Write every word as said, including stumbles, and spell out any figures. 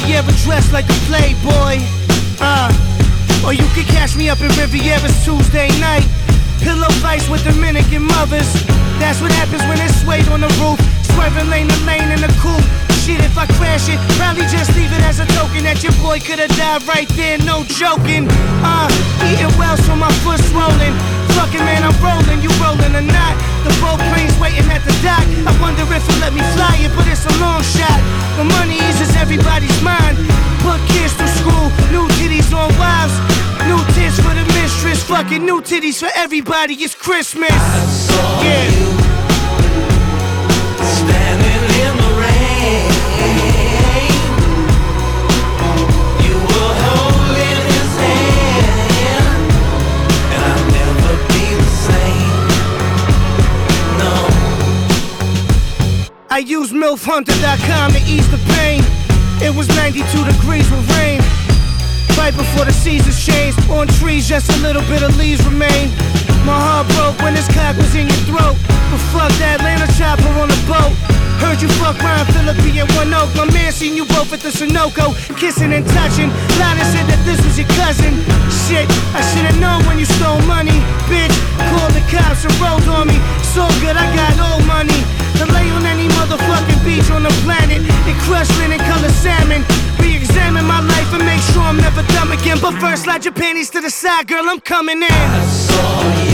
Riviera dressed like a playboy. Uh, or you can catch me up in Riviera's Tuesday night. Pillow fights with Dominican mothers. That's what happens when it's suede on the roof. Swerving lane to lane in the coupe. Shit, if I crash it, probably just leave it as a token that your boy could've died right there, no joking. Uh, eating well so my foot's swollen. Fucking man, I'm rolling, you rolling or not. The boat plane's waiting at the dock. I wonder if he'll let me fly it, but it's a long shot. The money eases everybody's mind. Put kids through school, new titties on wives. New tits for the mistress, fucking new titties for everybody, it's Christmas. I saw yeah. you standing in the rain. You were holding his hand, and I'll never be the same. No. I used milf hunter dot com to ease the pain. It was ninety-two degrees with rain. Right before the seasons changed. On trees, just a little bit of leaves remain. My heart broke when this cock was in your throat. But fuck that Atlanta chopper on a boat. Heard you fuck Ryan Phillippe and One Oak. My man seen you both at the Sunoco, kissing and touching. Lana said that this was your cousin. Shit, I should've known when you stole money. Bitch, called the cops and rolled on me. So good, I got old money to lay on any motherfucking beach on the planet in crushed linen color salmon. Re-examine my life and make sure I'm never dumb again. But first, slide your panties to the side, girl, I'm coming in. I saw you